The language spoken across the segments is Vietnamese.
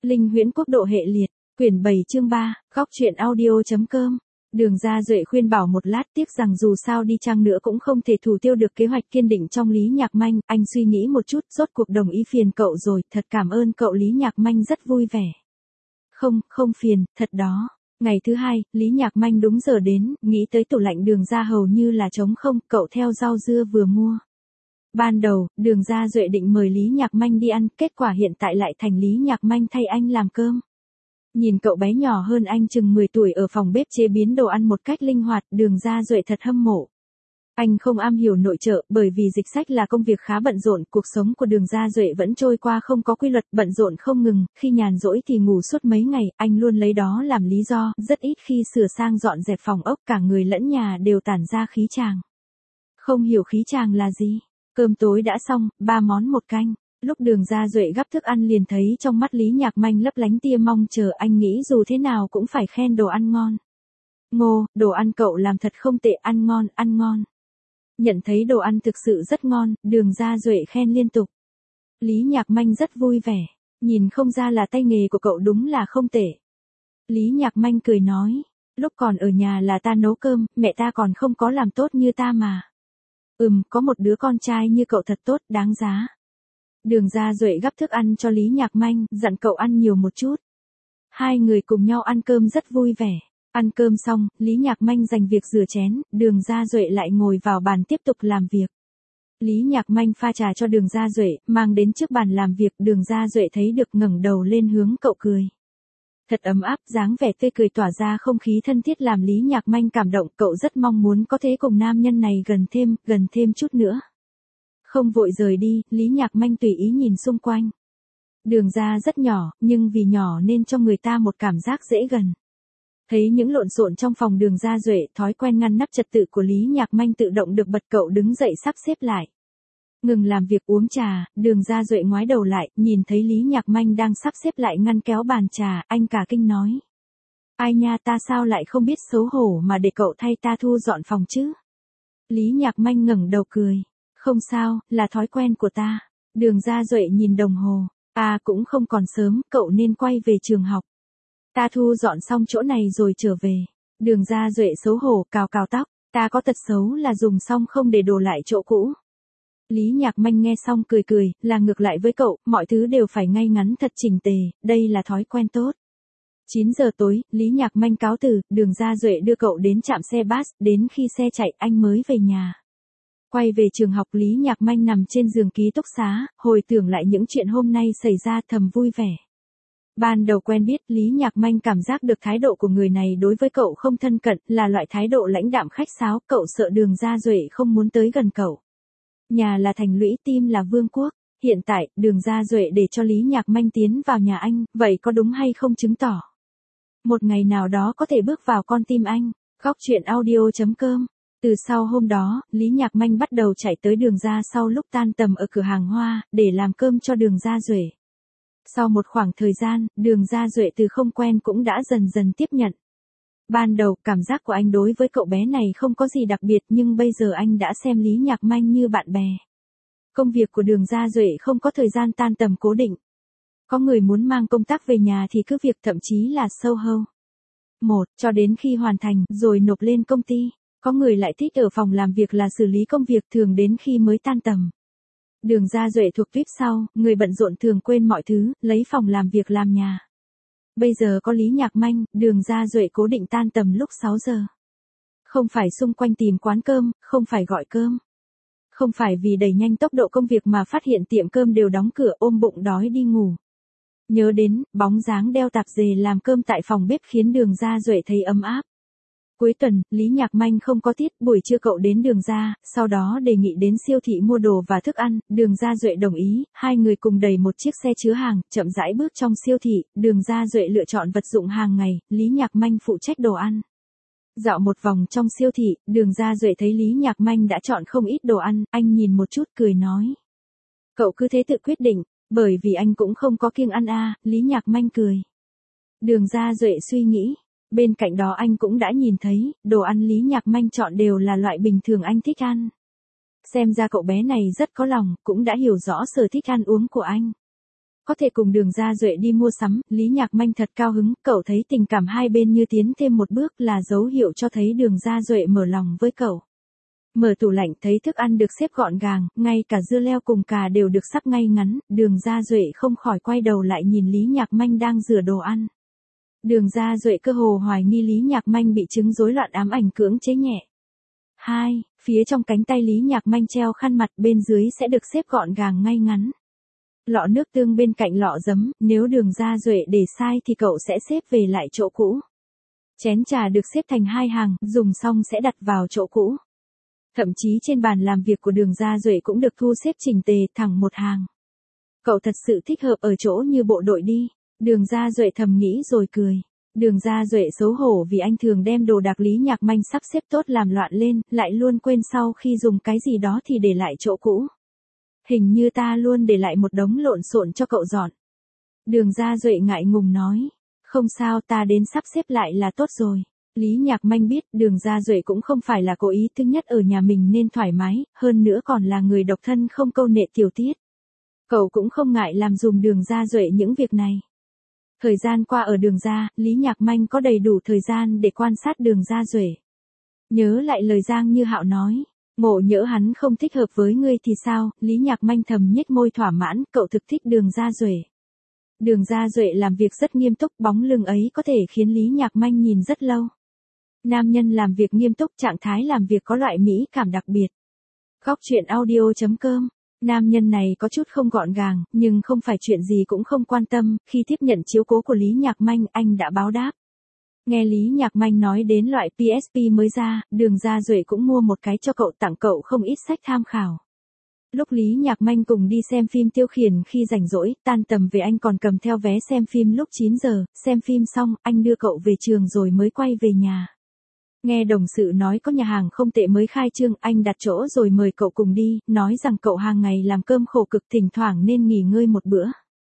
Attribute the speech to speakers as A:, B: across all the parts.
A: Linh Huyễn Quốc độ hệ liệt, quyển 7 chương 3, góc truyện audio.com. Đường Gia Duệ khuyên bảo một lát, tiếc rằng dù sao đi chăng nữa cũng không thể thủ tiêu được kế hoạch kiên định trong Lý Nhạc Manh. Anh suy nghĩ một chút, rốt cuộc đồng ý phiền cậu rồi, thật cảm ơn cậu. Lý Nhạc Manh rất vui vẻ. Không phiền, thật đó. Ngày thứ hai, Lý Nhạc Manh đúng giờ đến, nghĩ tới tủ lạnh Đường Gia hầu như là trống không, cậu theo rau dưa vừa mua. Ban đầu, Đường Gia Duệ định mời Lý Nhạc Manh đi ăn, kết quả hiện tại lại thành Lý Nhạc Manh thay anh làm cơm. Nhìn cậu bé nhỏ hơn anh chừng 10 tuổi ở phòng bếp chế biến đồ ăn một cách linh hoạt, Đường Gia Duệ thật hâm mộ. Anh không am hiểu nội trợ, bởi vì dịch sách là công việc khá bận rộn, cuộc sống của Đường Gia Duệ vẫn trôi qua không có quy luật, bận rộn không ngừng, khi nhàn rỗi thì ngủ suốt mấy ngày, anh luôn lấy đó làm lý do, rất ít khi sửa sang dọn dẹp phòng ốc, cả người lẫn nhà đều tản ra khí chàng. Không hiểu khí chàng là gì? Cơm tối đã xong, 3 món một canh. Lúc Đường Gia Duệ gắp thức ăn liền thấy trong mắt Lý Nhạc Manh lấp lánh tia mong chờ, anh nghĩ dù thế nào cũng phải khen đồ ăn ngon. Ngô, đồ ăn cậu làm thật không tệ, ăn ngon, ăn ngon. Nhận thấy đồ ăn thực sự rất ngon, Đường Gia Duệ khen liên tục. Lý Nhạc Manh rất vui vẻ, nhìn không ra là tay nghề của cậu đúng là không tệ. Lý Nhạc Manh cười nói, lúc còn ở nhà là ta nấu cơm, mẹ ta còn không có làm tốt như ta mà. Có một đứa con trai như cậu thật tốt, đáng giá. Đường Gia Duệ gắp thức ăn cho Lý Nhạc Manh, dặn cậu ăn nhiều một chút. Hai người cùng nhau ăn cơm rất vui vẻ. Ăn cơm xong, Lý Nhạc Manh dành việc rửa chén, Đường Gia Duệ lại ngồi vào bàn tiếp tục làm việc. Lý Nhạc Manh pha trà cho Đường Gia Duệ, mang đến trước bàn làm việc, Đường Gia Duệ thấy được ngẩng đầu lên hướng cậu cười. Thật ấm áp, dáng vẻ tươi cười tỏa ra không khí thân thiết làm Lý Nhạc Manh cảm động, cậu rất mong muốn có thể cùng nam nhân này gần thêm chút nữa. Không vội rời đi, Lý Nhạc Manh tùy ý nhìn xung quanh. Đường Gia rất nhỏ, nhưng vì nhỏ nên cho người ta một cảm giác dễ gần. Thấy những lộn xộn trong phòng Đường Gia Duệ, thói quen ngăn nắp trật tự của Lý Nhạc Manh tự động được bật, cậu đứng dậy sắp xếp lại. Ngừng làm việc uống trà, Đường Gia Duệ ngoái đầu lại, nhìn thấy Lý Nhạc Manh đang sắp xếp lại ngăn kéo bàn trà, anh cả kinh nói. Ai nha, ta sao lại không biết xấu hổ mà để cậu thay ta thu dọn phòng chứ? Lý Nhạc Manh ngẩng đầu cười. Không sao, là thói quen của ta. Đường Gia Duệ nhìn đồng hồ. Cũng không còn sớm, cậu nên quay về trường học. Ta thu dọn xong chỗ này rồi trở về. Đường Gia Duệ xấu hổ, cào tóc. Ta có tật xấu là dùng xong không để đồ lại chỗ cũ. Lý Nhạc Manh nghe xong cười, là ngược lại với cậu, mọi thứ đều phải ngay ngắn thật chỉnh tề, đây là thói quen tốt. 9 giờ tối, Lý Nhạc Manh cáo từ, Đường Gia Duệ đưa cậu đến trạm xe bus, đến khi xe chạy anh mới về nhà. Quay về trường học, Lý Nhạc Manh nằm trên giường ký túc xá, hồi tưởng lại những chuyện hôm nay xảy ra thầm vui vẻ. Ban đầu quen biết, Lý Nhạc Manh cảm giác được thái độ của người này đối với cậu không thân cận, là loại thái độ lãnh đạm khách sáo, cậu sợ Đường Gia Duệ không muốn tới gần cậu. Nhà là thành lũy, tim là vương quốc. Hiện tại, Đường Gia Duệ để cho Lý Nhạc Manh tiến vào nhà anh, vậy có đúng hay không chứng tỏ một ngày nào đó có thể bước vào con tim anh. Góc truyện audio.com. Từ sau hôm đó, Lý Nhạc Manh bắt đầu chạy tới Đường Gia sau lúc tan tầm ở cửa hàng hoa, để làm cơm cho Đường Gia Duệ. Sau một khoảng thời gian, Đường Gia Duệ từ không quen cũng đã dần tiếp nhận. Ban đầu, cảm giác của anh đối với cậu bé này không có gì đặc biệt, nhưng bây giờ anh đã xem Lý Nhạc Manh như bạn bè. Công việc của Đường Gia Duệ không có thời gian tan tầm cố định. Có người muốn mang công tác về nhà thì cứ việc, thậm chí là SOHO. Cho đến khi hoàn thành, rồi nộp lên công ty. Có người lại thích ở phòng làm việc là xử lý công việc, thường đến khi mới tan tầm. Đường Gia Duệ thuộc VIP sau, người bận rộn thường quên mọi thứ, lấy phòng làm việc làm nhà. Bây giờ có Lý Nhạc Manh, Đường Gia Duệ cố định tan tầm lúc 6 giờ. Không phải xung quanh tìm quán cơm, không phải gọi cơm. Không phải vì đẩy nhanh tốc độ công việc mà phát hiện tiệm cơm đều đóng cửa, ôm bụng đói đi ngủ. Nhớ đến, bóng dáng đeo tạp dề làm cơm tại phòng bếp khiến Đường Gia Duệ thấy ấm áp. Cuối tuần, Lý Nhạc Manh không có tiết, buổi trưa cậu đến Đường Gia, sau đó đề nghị đến siêu thị mua đồ và thức ăn, Đường Gia Duệ đồng ý, hai người cùng đẩy một chiếc xe chứa hàng, chậm rãi bước trong siêu thị, Đường Gia Duệ lựa chọn vật dụng hàng ngày, Lý Nhạc Manh phụ trách đồ ăn. Dạo một vòng trong siêu thị, Đường Gia Duệ thấy Lý Nhạc Manh đã chọn không ít đồ ăn, anh nhìn một chút cười nói. Cậu cứ thế tự quyết định, bởi vì anh cũng không có kiêng ăn Lý Nhạc Manh cười. Đường Gia Duệ suy nghĩ. Bên cạnh đó anh cũng đã nhìn thấy, đồ ăn Lý Nhạc Manh chọn đều là loại bình thường anh thích ăn. Xem ra cậu bé này rất có lòng, cũng đã hiểu rõ sở thích ăn uống của anh. Có thể cùng Đường Gia Duệ đi mua sắm, Lý Nhạc Manh thật cao hứng, cậu thấy tình cảm hai bên như tiến thêm một bước là dấu hiệu cho thấy Đường Gia Duệ mở lòng với cậu. Mở tủ lạnh thấy thức ăn được xếp gọn gàng, ngay cả dưa leo cùng cà đều được sắc ngay ngắn, Đường Gia Duệ không khỏi quay đầu lại nhìn Lý Nhạc Manh đang rửa đồ ăn. Đường Gia Duệ cơ hồ hoài nghi Lý Nhạc Manh bị chứng rối loạn ám ảnh cưỡng chế nhẹ. 2. Phía trong cánh tay Lý Nhạc Manh treo khăn mặt, bên dưới sẽ được xếp gọn gàng ngay ngắn. Lọ nước tương bên cạnh lọ giấm, nếu Đường Gia Duệ để sai thì cậu sẽ xếp về lại chỗ cũ. Chén trà được xếp thành 2 hàng, dùng xong sẽ đặt vào chỗ cũ. Thậm chí trên bàn làm việc của Đường Gia Duệ cũng được thu xếp chỉnh tề, thẳng một hàng. Cậu thật sự thích hợp ở chỗ như bộ đội đi. Đường Gia Duệ thầm nghĩ rồi cười. Đường Gia Duệ xấu hổ vì anh thường đem đồ đạc Lý Nhạc Manh sắp xếp tốt làm loạn lên, lại luôn quên sau khi dùng cái gì đó thì để lại chỗ cũ. Hình như ta luôn để lại một đống lộn xộn cho cậu dọn. Đường Gia Duệ ngại ngùng nói. Không sao, ta đến sắp xếp lại là tốt rồi. Lý Nhạc Manh biết Đường Gia Duệ cũng không phải là cố ý, thứ nhất ở nhà mình nên thoải mái, hơn nữa còn là người độc thân không câu nệ tiểu tiết. Cậu cũng không ngại làm dùm Đường Gia Duệ những việc này. Thời gian qua ở Đường Gia, Lý Nhạc Manh có đầy đủ thời gian để quan sát Đường Gia Duệ. Nhớ lại lời Giang Như Hạo nói, ngộ nhỡ hắn không thích hợp với ngươi thì sao, Lý Nhạc Manh thầm nhếch môi thỏa mãn, cậu thực thích Đường Gia Duệ. Đường Gia Duệ làm việc rất nghiêm túc, bóng lưng ấy có thể khiến Lý Nhạc Manh nhìn rất lâu. Nam nhân làm việc nghiêm túc, trạng thái làm việc có loại mỹ cảm đặc biệt. Góc truyện audio.com. Nam nhân này có chút không gọn gàng, nhưng không phải chuyện gì cũng không quan tâm, khi tiếp nhận chiếu cố của Lý Nhạc Manh, anh đã báo đáp. Nghe Lý Nhạc Manh nói đến loại PSP mới ra, Đường Gia Duệ cũng mua một cái cho cậu, tặng cậu không ít sách tham khảo. Lúc Lý Nhạc Manh cùng đi xem phim tiêu khiển khi rảnh rỗi, tan tầm về anh còn cầm theo vé xem phim lúc 9 giờ, xem phim xong, anh đưa cậu về trường rồi mới quay về nhà. Nghe đồng sự nói có nhà hàng không tệ mới khai trương, anh đặt chỗ rồi mời cậu cùng đi, nói rằng cậu hàng ngày làm cơm khổ cực, thỉnh thoảng nên nghỉ ngơi một bữa.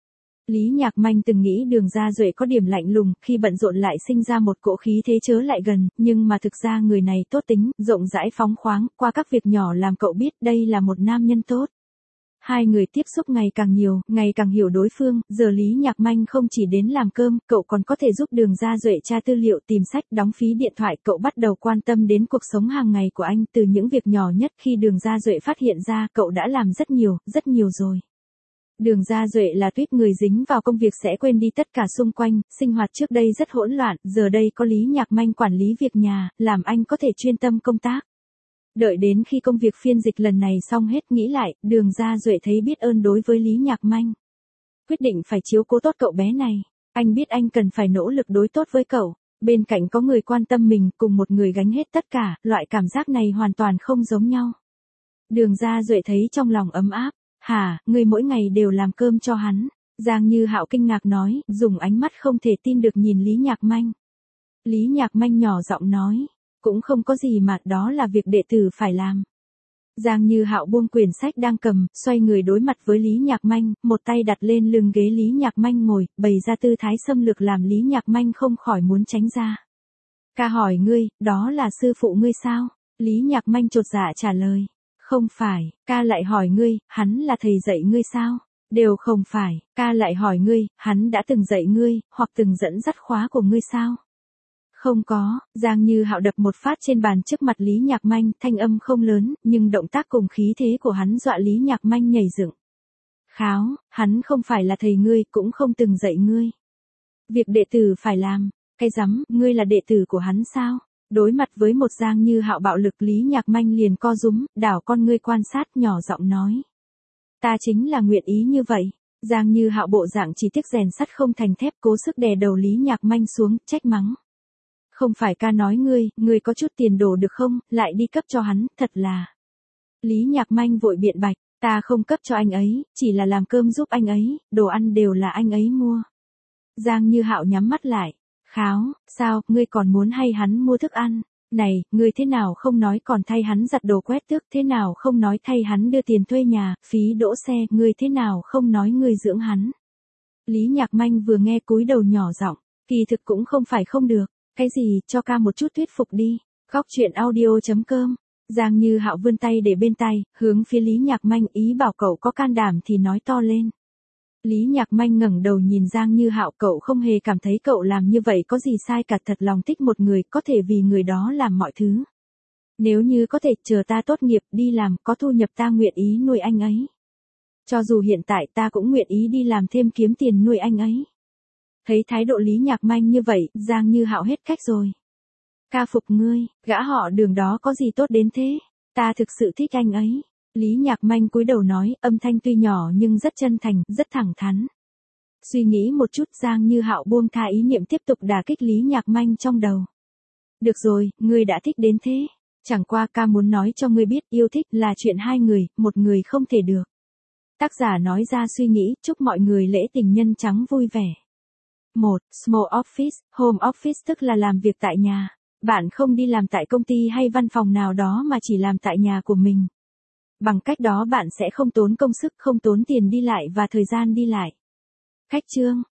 A: Lý Nhạc Manh từng nghĩ Đường Gia Duệ có điểm lạnh lùng, khi bận rộn lại sinh ra một cỗ khí thế chớ lại gần, nhưng mà thực ra người này tốt tính, rộng rãi phóng khoáng, qua các việc nhỏ làm cậu biết đây là một nam nhân tốt. Hai người tiếp xúc ngày càng nhiều, ngày càng hiểu đối phương, giờ Lý Nhạc Manh không chỉ đến làm cơm, cậu còn có thể giúp Đường Gia Duệ tra tư liệu, tìm sách, đóng phí điện thoại, cậu bắt đầu quan tâm đến cuộc sống hàng ngày của anh, từ những việc nhỏ nhất khi Đường Gia Duệ phát hiện ra, cậu đã làm rất nhiều rồi. Đường Gia Duệ là tuýp người dính vào công việc sẽ quên đi tất cả xung quanh, sinh hoạt trước đây rất hỗn loạn, giờ đây có Lý Nhạc Manh quản lý việc nhà, làm anh có thể chuyên tâm công tác. Đợi đến khi công việc phiên dịch lần này xong hết, nghĩ lại, Đường Gia Duệ thấy biết ơn đối với Lý Nhạc Manh. Quyết định phải chiếu cố tốt cậu bé này, anh biết anh cần phải nỗ lực đối tốt với cậu, bên cạnh có người quan tâm mình, cùng một người gánh hết tất cả, loại cảm giác này hoàn toàn không giống nhau. Đường Gia Duệ thấy trong lòng ấm áp. Hả, ngươi mỗi ngày đều làm cơm cho hắn? Giang Như Hạo kinh ngạc nói, dùng ánh mắt không thể tin được nhìn Lý Nhạc Manh. Lý Nhạc Manh nhỏ giọng nói, cũng không có gì mà, đó là việc đệ tử phải làm. Giang Như Hạo buông quyển sách đang cầm, xoay người đối mặt với Lý Nhạc Manh, một tay đặt lên lưng ghế Lý Nhạc Manh ngồi, bày ra tư thái xâm lược làm Lý Nhạc Manh không khỏi muốn tránh ra. Ca hỏi ngươi, đó là sư phụ ngươi sao? Lý Nhạc Manh chột dạ trả lời. Không phải, ca lại hỏi ngươi, hắn là thầy dạy ngươi sao? Đều không phải, ca lại hỏi ngươi, hắn đã từng dạy ngươi, hoặc từng dẫn dắt khóa của ngươi sao? Không có, Giang Như Hạo đập một phát trên bàn trước mặt Lý Nhạc Manh, thanh âm không lớn, nhưng động tác cùng khí thế của hắn dọa Lý Nhạc Manh nhảy dựng. Kháo, hắn không phải là thầy ngươi, cũng không từng dạy ngươi. Việc đệ tử phải làm, cái rắm, ngươi là đệ tử của hắn sao? Đối mặt với một Giang Như Hạo bạo lực, Lý Nhạc Manh liền co rúm, đảo con ngươi quan sát, nhỏ giọng nói. Ta chính là nguyện ý như vậy. Giang Như Hạo bộ dạng chỉ tiếc rèn sắt không thành thép, cố sức đè đầu Lý Nhạc Manh xuống, trách mắng. Không phải ca nói ngươi có chút tiền đồ được không, lại đi cấp cho hắn, thật là. Lý Nhạc Manh vội biện bạch, ta không cấp cho anh ấy, chỉ là làm cơm giúp anh ấy, đồ ăn đều là anh ấy mua. Giang Như Hạo nhắm mắt lại. Kháo, sao, ngươi còn muốn hay hắn mua thức ăn? Này, ngươi thế nào không nói còn thay hắn giặt đồ quét tước, thế nào không nói thay hắn đưa tiền thuê nhà, phí đỗ xe, ngươi thế nào không nói ngươi dưỡng hắn? Lý Nhạc Manh vừa nghe cúi đầu nhỏ giọng, kỳ thực cũng không phải không được, cái gì, cho ca một chút thuyết phục đi. Góc truyện audio.com. Giang Như Hạo vươn tay để bên tay, hướng phía Lý Nhạc Manh, ý bảo cậu có can đảm thì nói to lên. Lý Nhạc Manh ngẩng đầu nhìn Giang Như Hạo, cậu không hề cảm thấy cậu làm như vậy có gì sai cả, thật lòng thích một người, có thể vì người đó làm mọi thứ. Nếu như có thể, chờ ta tốt nghiệp, đi làm, có thu nhập ta nguyện ý nuôi anh ấy. Cho dù hiện tại ta cũng nguyện ý đi làm thêm kiếm tiền nuôi anh ấy. Thấy thái độ Lý Nhạc Manh như vậy, Giang Như Hạo hết cách rồi. Ca phục ngươi, gã họ Đường đó có gì tốt đến thế? Ta thực sự thích anh ấy. Lý Nhạc Manh cúi đầu nói, âm thanh tuy nhỏ nhưng rất chân thành, rất thẳng thắn. Suy nghĩ một chút, Giang Như Hạo buông tha ý niệm tiếp tục đả kích Lý Nhạc Manh trong đầu. Được rồi, ngươi đã thích đến thế. Chẳng qua ca muốn nói cho ngươi biết, yêu thích là chuyện hai người, một người không thể được. Tác giả nói ra suy nghĩ, chúc mọi người lễ tình nhân trắng vui vẻ. 1. Small office, home office tức là làm việc tại nhà. Bạn không đi làm tại công ty hay văn phòng nào đó mà chỉ làm tại nhà của mình. Bằng cách đó bạn sẽ không tốn công sức, không tốn tiền đi lại và thời gian đi lại. Khách chương.